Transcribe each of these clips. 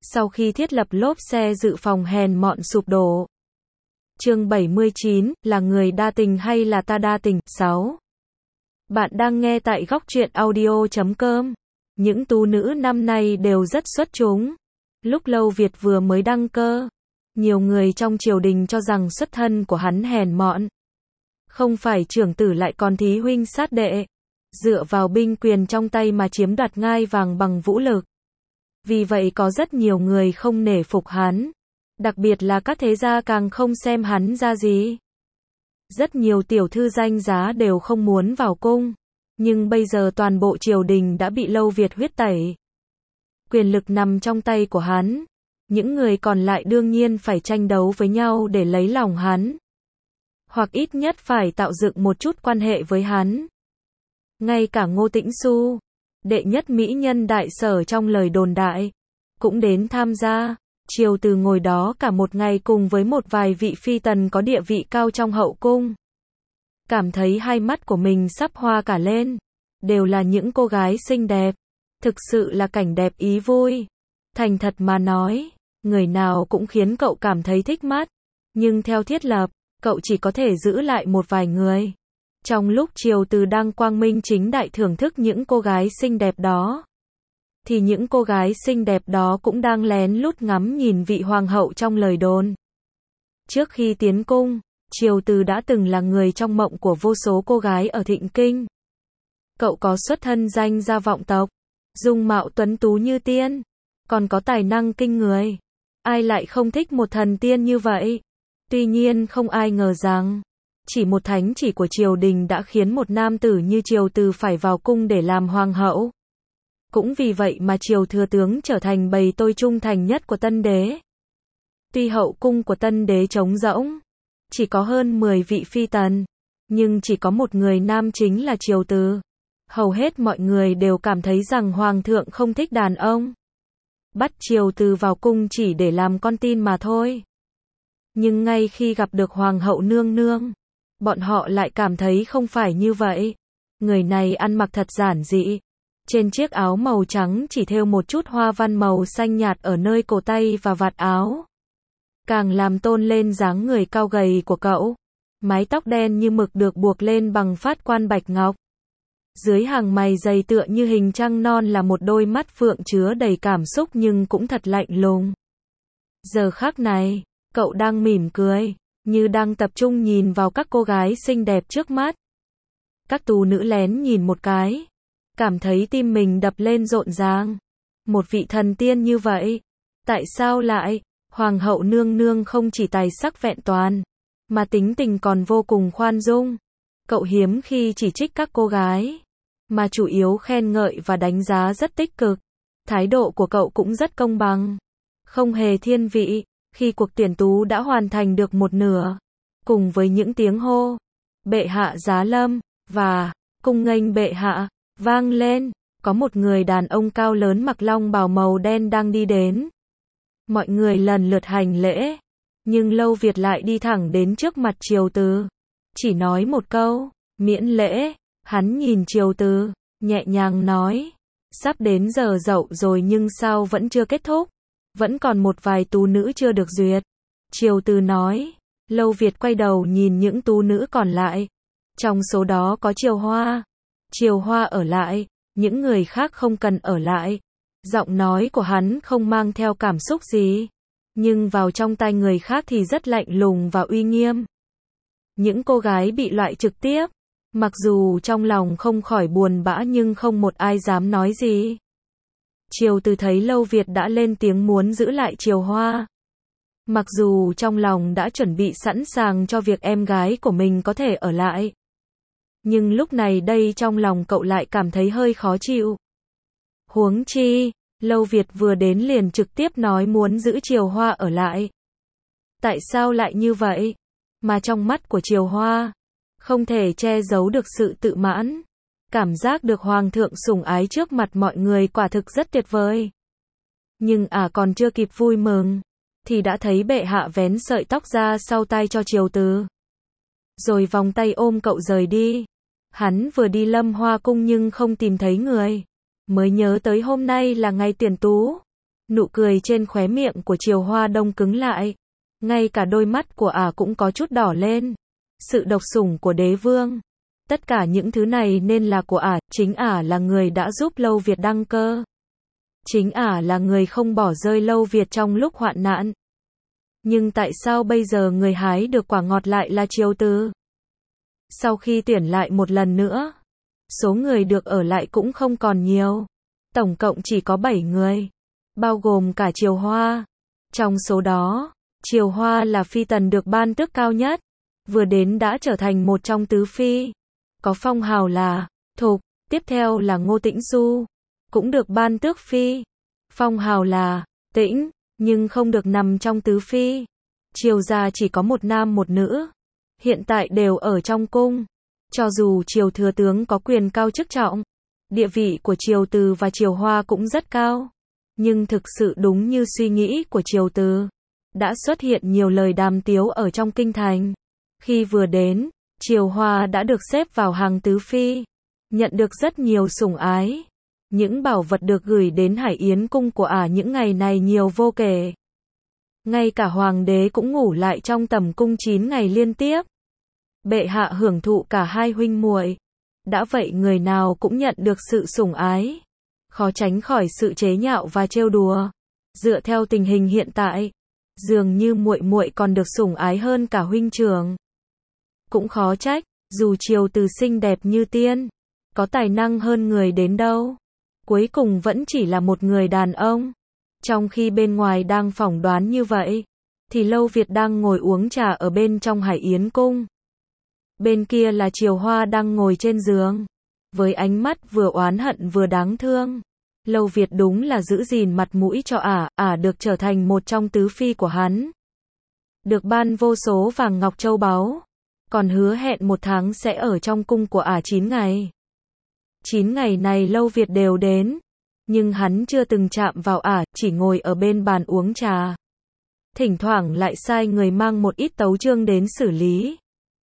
sau khi thiết lập lốp xe dự phòng hèn mọn sụp đổ. Chương 79, là người đa tình hay là ta đa tình? 6. Bạn đang nghe tại góc truyện audio.com. Những tú nữ năm nay đều rất xuất chúng. Lúc Lâu Việt vừa mới đăng cơ, nhiều người trong triều đình cho rằng xuất thân của hắn hèn mọn. Không phải trưởng tử lại còn thí huynh sát đệ, dựa vào binh quyền trong tay mà chiếm đoạt ngai vàng bằng vũ lực. Vì vậy có rất nhiều người không nể phục hắn. Đặc biệt là các thế gia càng không xem hắn ra gì. Rất nhiều tiểu thư danh giá đều không muốn vào cung. Nhưng bây giờ toàn bộ triều đình đã bị Lâu Việt huyết tẩy. Quyền lực nằm trong tay của hắn. Những người còn lại đương nhiên phải tranh đấu với nhau để lấy lòng hắn. Hoặc ít nhất phải tạo dựng một chút quan hệ với hắn. Ngay cả Ngô Tĩnh Xu, đệ nhất mỹ nhân đại sở trong lời đồn đại, cũng đến tham gia. Triều Từ ngồi đó cả một ngày cùng với một vài vị phi tần có địa vị cao trong hậu cung. Cảm thấy hai mắt của mình sắp hoa cả lên. Đều là những cô gái xinh đẹp. Thực sự là cảnh đẹp ý vui. Thành thật mà nói, người nào cũng khiến cậu cảm thấy thích mắt. Nhưng theo thiết lập, cậu chỉ có thể giữ lại một vài người. Trong lúc Triều Từ đang quang minh chính đại thưởng thức những cô gái xinh đẹp đó, thì những cô gái xinh đẹp đó cũng đang lén lút ngắm nhìn vị hoàng hậu trong lời đồn. Trước khi tiến cung, Triều Từ đã từng là người trong mộng của vô số cô gái ở Thịnh Kinh. Cậu có xuất thân danh gia vọng tộc, dung mạo tuấn tú như tiên, còn có tài năng kinh người. Ai lại không thích một thần tiên như vậy? Tuy nhiên không ai ngờ rằng, chỉ một thánh chỉ của triều đình đã khiến một nam tử như Triều Từ phải vào cung để làm hoàng hậu. Cũng vì vậy mà Triều Thừa Tướng trở thành bầy tôi trung thành nhất của Tân Đế. Tuy hậu cung của Tân Đế trống rỗng, chỉ có hơn 10 vị phi tần, nhưng chỉ có một người nam chính là Triều Từ. Hầu hết mọi người đều cảm thấy rằng Hoàng thượng không thích đàn ông. Bắt Triều Từ vào cung chỉ để làm con tin mà thôi. Nhưng ngay khi gặp được Hoàng hậu nương nương, bọn họ lại cảm thấy không phải như vậy. Người này ăn mặc thật giản dị. Trên chiếc áo màu trắng chỉ thêu một chút hoa văn màu xanh nhạt ở nơi cổ tay và vạt áo. Càng làm tôn lên dáng người cao gầy của cậu. Mái tóc đen như mực được buộc lên bằng phát quan bạch ngọc. Dưới hàng mày dày tựa như hình trăng non là một đôi mắt phượng chứa đầy cảm xúc nhưng cũng thật lạnh lùng. Giờ khắc này, cậu đang mỉm cười, như đang tập trung nhìn vào các cô gái xinh đẹp trước mắt. Các tú nữ lén nhìn một cái, cảm thấy tim mình đập lên rộn ràng. Một vị thần tiên như vậy, tại sao lại? Hoàng hậu nương nương không chỉ tài sắc vẹn toàn, mà tính tình còn vô cùng khoan dung. Cậu hiếm khi chỉ trích các cô gái, mà chủ yếu khen ngợi và đánh giá rất tích cực. Thái độ của cậu cũng rất công bằng, không hề thiên vị. Khi cuộc tuyển tú đã hoàn thành được một nửa, cùng với những tiếng hô, bệ hạ giá lâm, và cung nghênh bệ hạ, vang lên, có một người đàn ông cao lớn mặc long bào màu đen đang đi đến. Mọi người lần lượt hành lễ, nhưng Lâu Việt lại đi thẳng đến trước mặt Triều Từ. Chỉ nói một câu, miễn lễ. Hắn nhìn Triều Từ, nhẹ nhàng nói, sắp đến giờ dậu rồi nhưng sao vẫn chưa kết thúc? Vẫn còn một vài tú nữ chưa được duyệt. Triều Từ nói. Lâu Việt quay đầu nhìn những tú nữ còn lại. Trong số đó có Triều Hoa. Triều Hoa ở lại, những người khác không cần ở lại. Giọng nói của hắn không mang theo cảm xúc gì, nhưng vào trong tai người khác thì rất lạnh lùng và uy nghiêm. Những cô gái bị loại trực tiếp, mặc dù trong lòng không khỏi buồn bã nhưng không một ai dám nói gì. Triều Từ thấy Lâu Việt đã lên tiếng muốn giữ lại Triều Hoa. Mặc dù trong lòng đã chuẩn bị sẵn sàng cho việc em gái của mình có thể ở lại, nhưng lúc này đây trong lòng cậu lại cảm thấy hơi khó chịu. Huống chi, Lâu Việt vừa đến liền trực tiếp nói muốn giữ Triều Hoa ở lại. Tại sao lại như vậy? Mà trong mắt của Triều Hoa, không thể che giấu được sự tự mãn. Cảm giác được Hoàng thượng sủng ái trước mặt mọi người quả thực rất tuyệt vời. Nhưng còn chưa kịp vui mừng, thì đã thấy bệ hạ vén sợi tóc ra sau tai cho Triều Từ. Rồi vòng tay ôm cậu rời đi. Hắn vừa đi Lâm Hoa cung nhưng không tìm thấy người. Mới nhớ tới hôm nay là ngày tuyển tú. Nụ cười trên khóe miệng của Triều Hoa đông cứng lại. Ngay cả đôi mắt của ả cũng có chút đỏ lên. Sự độc sủng của đế vương. Tất cả những thứ này nên là của ả, chính ả là người đã giúp Lâu Việt đăng cơ. Chính ả là người không bỏ rơi Lâu Việt trong lúc hoạn nạn. Nhưng tại sao bây giờ người hái được quả ngọt lại là Triều Từ? Sau khi tuyển lại một lần nữa, số người được ở lại cũng không còn nhiều. Tổng cộng chỉ có 7 người, bao gồm cả Triều Hoa. Trong số đó, Triều Hoa là phi tần được ban tước cao nhất, vừa đến đã trở thành một trong tứ phi. Có phong hào là Thục, tiếp theo là Ngô Tĩnh Du, cũng được ban tước phi. Phong hào là Tĩnh, nhưng không được nằm trong tứ phi. Triều gia chỉ có một nam một nữ, hiện tại đều ở trong cung. Cho dù Triều thừa tướng có quyền cao chức trọng, địa vị của Triều Từ và Triều Hoa cũng rất cao. Nhưng thực sự đúng như suy nghĩ của Triều Từ, đã xuất hiện nhiều lời đàm tiếu ở trong kinh thành. Khi vừa đến, Triều Hoa đã được xếp vào hàng tứ phi, nhận được rất nhiều sủng ái. Những bảo vật được gửi đến Hải Yến cung của ả những ngày này nhiều vô kể. Ngay cả hoàng đế cũng ngủ lại trong tầm cung 9 ngày liên tiếp. Bệ hạ hưởng thụ cả hai huynh muội. Đã vậy người nào cũng nhận được sự sủng ái, khó tránh khỏi sự chế nhạo và trêu đùa. Dựa theo tình hình hiện tại, dường như muội muội còn được sủng ái hơn cả huynh trưởng. Cũng khó trách, dù Triều Từ xinh đẹp như tiên, có tài năng hơn người đến đâu, cuối cùng vẫn chỉ là một người đàn ông. Trong khi bên ngoài đang phỏng đoán như vậy, thì Lâu Việt đang ngồi uống trà ở bên trong Hải Yến cung. Bên kia là Triều Hoa đang ngồi trên giường, với ánh mắt vừa oán hận vừa đáng thương. Lâu Việt đúng là giữ gìn mặt mũi cho ả được trở thành một trong tứ phi của hắn. Được ban vô số vàng ngọc châu báu, còn hứa hẹn 1 tháng sẽ ở trong cung của ả 9 ngày. 9 ngày này Lâu Việt đều đến, nhưng hắn chưa từng chạm vào ả, chỉ ngồi ở bên bàn uống trà. Thỉnh thoảng lại sai người mang một ít tấu chương đến xử lý.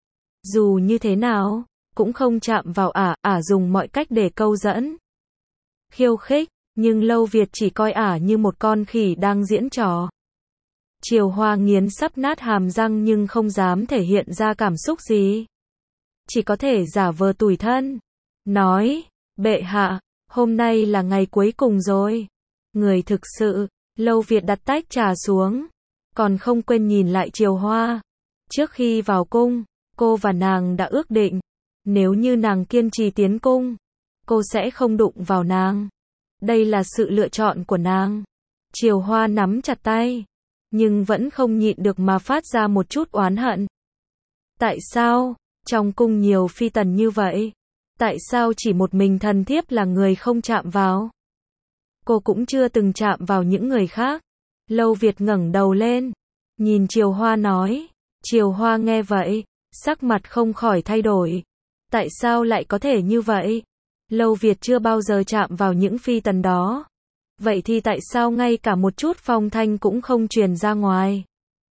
Dù như thế nào, cũng không chạm vào ả dùng mọi cách để câu dẫn, khiêu khích, nhưng Lâu Việt chỉ coi ả như một con khỉ đang diễn trò. Triều Hoa nghiến sắp nát hàm răng nhưng không dám thể hiện ra cảm xúc gì. Chỉ có thể giả vờ tủi thân, nói, bệ hạ, hôm nay là ngày cuối cùng rồi. Người thực sự, Lâu Việt đặt tách trà xuống, còn không quên nhìn lại Triều Hoa. Trước khi vào cung, cô và nàng đã ước định, nếu như nàng kiên trì tiến cung, cô sẽ không đụng vào nàng. Đây là sự lựa chọn của nàng. Triều Hoa nắm chặt tay, nhưng vẫn không nhịn được mà phát ra một chút oán hận. Tại sao, trong cung nhiều phi tần như vậy, tại sao chỉ một mình thần thiếp là người không chạm vào? Cô cũng chưa từng chạm vào những người khác. Lâu Việt ngẩng đầu lên, nhìn Triều Hoa nói. Triều Hoa nghe vậy, sắc mặt không khỏi thay đổi. Tại sao lại có thể như vậy? Lâu Việt chưa bao giờ chạm vào những phi tần đó. Vậy thì tại sao ngay cả một chút phong thanh cũng không truyền ra ngoài?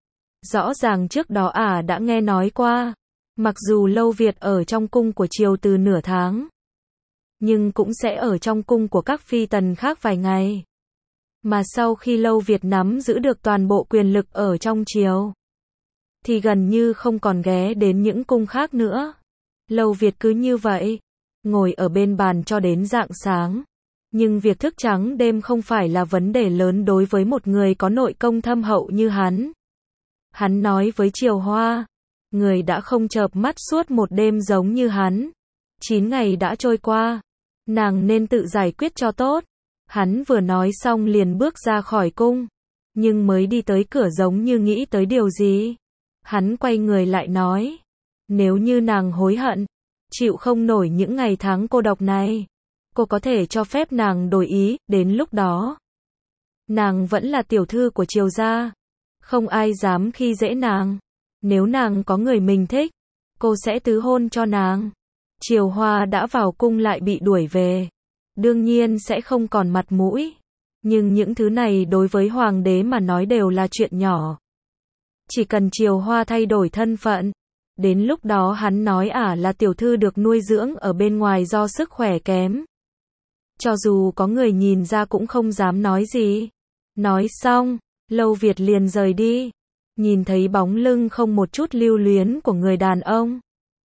Rõ ràng trước đó ả đã nghe nói qua, mặc dù Lâu Việt ở trong cung của Triều Từ nửa tháng, nhưng cũng sẽ ở trong cung của các phi tần khác vài ngày. Mà sau khi Lâu Việt nắm giữ được toàn bộ quyền lực ở trong triều, thì gần như không còn ghé đến những cung khác nữa. Lâu Việt cứ như vậy, ngồi ở bên bàn cho đến rạng sáng. Nhưng việc thức trắng đêm không phải là vấn đề lớn đối với một người có nội công thâm hậu như hắn. Hắn nói với Triều Hoa, người đã không chợp mắt suốt một đêm giống như hắn. 9 ngày đã trôi qua, nàng nên tự giải quyết cho tốt. Hắn vừa nói xong liền bước ra khỏi cung, nhưng mới đi tới cửa giống như nghĩ tới điều gì. Hắn quay người lại nói, nếu như nàng hối hận, chịu không nổi những ngày tháng cô độc này, cô có thể cho phép nàng đổi ý, đến lúc đó nàng vẫn là tiểu thư của Triều gia, không ai dám khi dễ nàng. Nếu nàng có người mình thích, cô sẽ tứ hôn cho nàng. Triều Hoa đã vào cung lại bị đuổi về, đương nhiên sẽ không còn mặt mũi. Nhưng những thứ này đối với hoàng đế mà nói đều là chuyện nhỏ. Chỉ cần Triều Hoa thay đổi thân phận, đến lúc đó hắn nói ả là tiểu thư được nuôi dưỡng ở bên ngoài do sức khỏe kém, cho dù có người nhìn ra cũng không dám nói gì. Nói xong, Lâu Việt liền rời đi. Nhìn thấy bóng lưng không một chút lưu luyến của người đàn ông,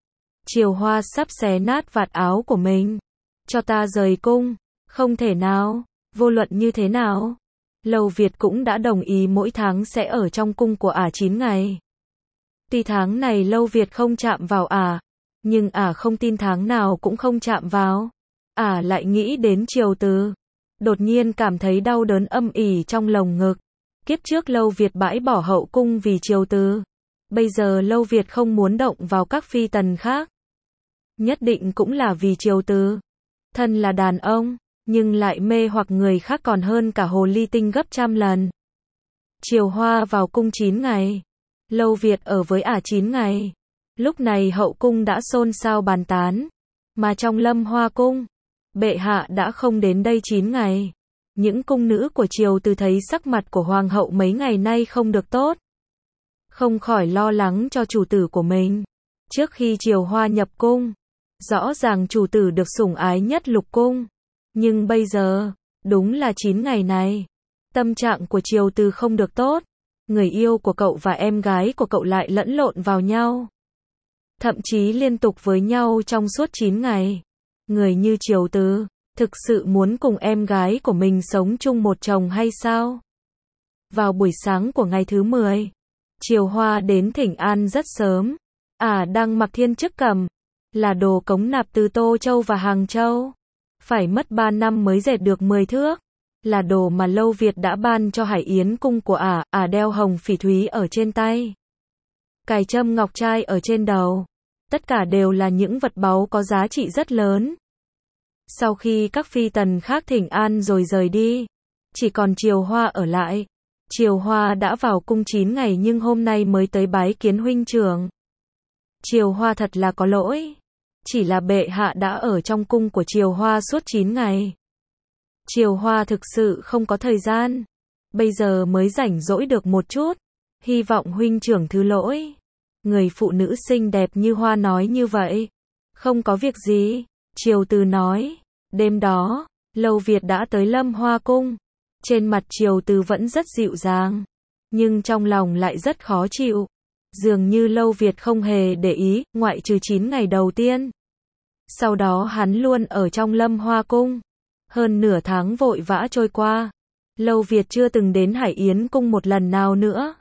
Triều Hoa sắp xé nát vạt áo của mình. Cho ta rời cung. Không thể nào. Vô luận như thế nào, Lâu Việt cũng đã đồng ý mỗi tháng sẽ ở trong cung của ả 9 ngày. Tuy tháng này Lâu Việt không chạm vào ả, nhưng ả không tin tháng nào cũng không chạm vào. Ả lại nghĩ đến Triều Từ. Đột nhiên cảm thấy đau đớn âm ỉ trong lồng ngực. Kiếp trước Lâu Việt bãi bỏ hậu cung vì Triều Từ. Bây giờ Lâu Việt không muốn động vào các phi tần khác. Nhất định cũng là vì Triều Từ. Thân là đàn ông, nhưng lại mê hoặc người khác còn hơn cả hồ ly tinh gấp trăm lần. Triều Hoa vào cung 9 ngày. Lâu Việt ở với ả 9 ngày. Lúc này hậu cung đã xôn xao bàn tán. Mà trong Lâm Hoa cung, bệ hạ đã không đến đây 9 ngày. Những cung nữ của Triều Từ thấy sắc mặt của hoàng hậu mấy ngày nay không được tốt. Không khỏi lo lắng cho chủ tử của mình. Trước khi Triều Hoa nhập cung, rõ ràng chủ tử được sủng ái nhất lục cung. Nhưng bây giờ, đúng là 9 ngày này, tâm trạng của Triều Từ không được tốt. Người yêu của cậu và em gái của cậu lại lẫn lộn vào nhau. Thậm chí liên tục với nhau trong suốt 9 ngày. Người như Triều Từ, thực sự muốn cùng em gái của mình sống chung một chồng hay sao? Vào buổi sáng của ngày thứ 10, Triều Hoa đến thỉnh an rất sớm. Ả đang mặc thiên chức cẩm, là đồ cống nạp từ Tô Châu và Hàng Châu. Phải mất 3 năm mới dệt được 10 thước. Là đồ mà Lâu Việt đã ban cho Hải Yến cung của ả đeo hồng phỉ thúy ở trên tay. Cài trâm ngọc trai ở trên đầu. Tất cả đều là những vật báu có giá trị rất lớn. Sau khi các phi tần khác thỉnh an rồi rời đi, chỉ còn Triều Hoa ở lại. Triều Hoa đã vào cung 9 ngày nhưng hôm nay mới tới bái kiến huynh trưởng. Triều Hoa thật là có lỗi. Chỉ là bệ hạ đã ở trong cung của Triều Hoa suốt 9 ngày. Triều Hoa thực sự không có thời gian. Bây giờ mới rảnh rỗi được một chút. Hy vọng huynh trưởng thứ lỗi. Người phụ nữ xinh đẹp như hoa nói như vậy. Không có việc gì. Triều Từ nói. Đêm đó, Lâu Việt đã tới Lâm Hoa cung. Trên mặt Triều Từ vẫn rất dịu dàng. Nhưng trong lòng lại rất khó chịu. Dường như Lâu Việt không hề để ý, ngoại trừ 9 ngày đầu tiên. Sau đó hắn luôn ở trong Lâm Hoa cung. Hơn nửa tháng vội vã trôi qua. Lâu Việt chưa từng đến Hải Yến cung một lần nào nữa.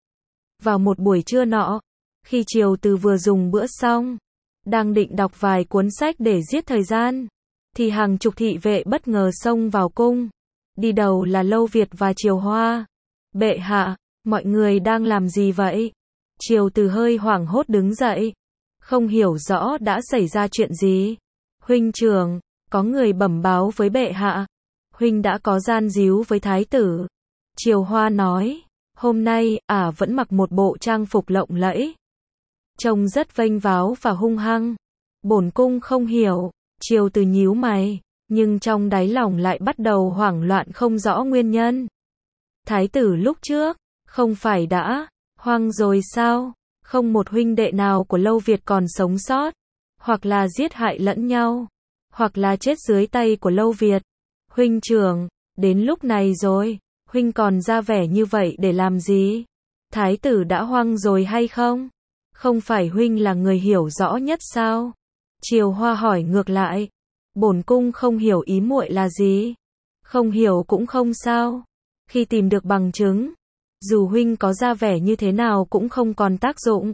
Vào một buổi trưa nọ, khi Triều Từ vừa dùng bữa xong, đang định đọc vài cuốn sách để giết thời gian, thì hàng chục thị vệ bất ngờ xông vào cung. Đi đầu là Lâu Việt và Triều Hoa. Bệ hạ, mọi người đang làm gì vậy? Triều Từ hơi hoảng hốt đứng dậy. Không hiểu rõ đã xảy ra chuyện gì. Huynh trưởng, có người bẩm báo với bệ hạ. Huynh đã có gian díu với thái tử. Triều Hoa nói. Hôm nay, ả vẫn mặc một bộ trang phục lộng lẫy. Trông rất vênh váo và hung hăng. Bổn cung không hiểu. Triều Từ nhíu mày. Nhưng trong đáy lòng lại bắt đầu hoảng loạn không rõ nguyên nhân. Thái tử lúc trước, không phải đã hoang rồi sao? Không một huynh đệ nào của Lâu Việt còn sống sót. Hoặc là giết hại lẫn nhau. Hoặc là chết dưới tay của Lâu Việt. Huynh trưởng, đến lúc này rồi. Huynh còn ra vẻ như vậy để làm gì? Thái tử đã hoang rồi hay không? Không phải huynh là người hiểu rõ nhất sao? Triều Hoa hỏi ngược lại. Bổn cung không hiểu ý muội là gì. Không hiểu cũng không sao. Khi tìm được bằng chứng, dù huynh có ra vẻ như thế nào cũng không còn tác dụng.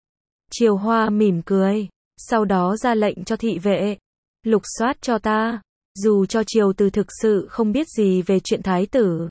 Triều Hoa mỉm cười, sau đó ra lệnh cho thị vệ. Lục soát cho ta. Dù cho Triều Từ thực sự không biết gì về chuyện thái tử.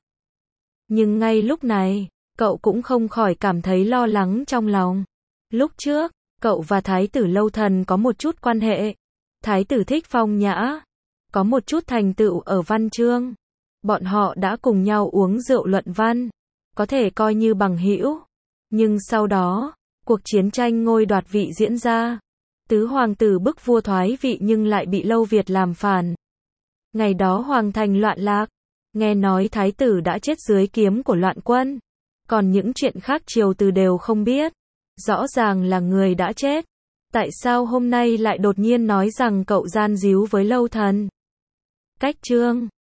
Nhưng ngay lúc này, cậu cũng không khỏi cảm thấy lo lắng trong lòng. Lúc trước, cậu và thái tử Lâu Thần có một chút quan hệ. Thái tử thích phong nhã, có một chút thành tựu ở văn chương. Bọn họ đã cùng nhau uống rượu luận văn, có thể coi như bằng hữu. Nhưng sau đó, cuộc chiến tranh ngôi đoạt vị diễn ra. Tứ hoàng tử bức vua thoái vị nhưng lại bị Lâu Việt làm phản. Ngày đó hoàng thành loạn lạc. Nghe nói thái tử đã chết dưới kiếm của loạn quân. Còn những chuyện khác Triều Từ đều không biết. Rõ ràng là người đã chết. Tại sao hôm nay lại đột nhiên nói rằng cậu gian díu với Lâu Thần? Cách chương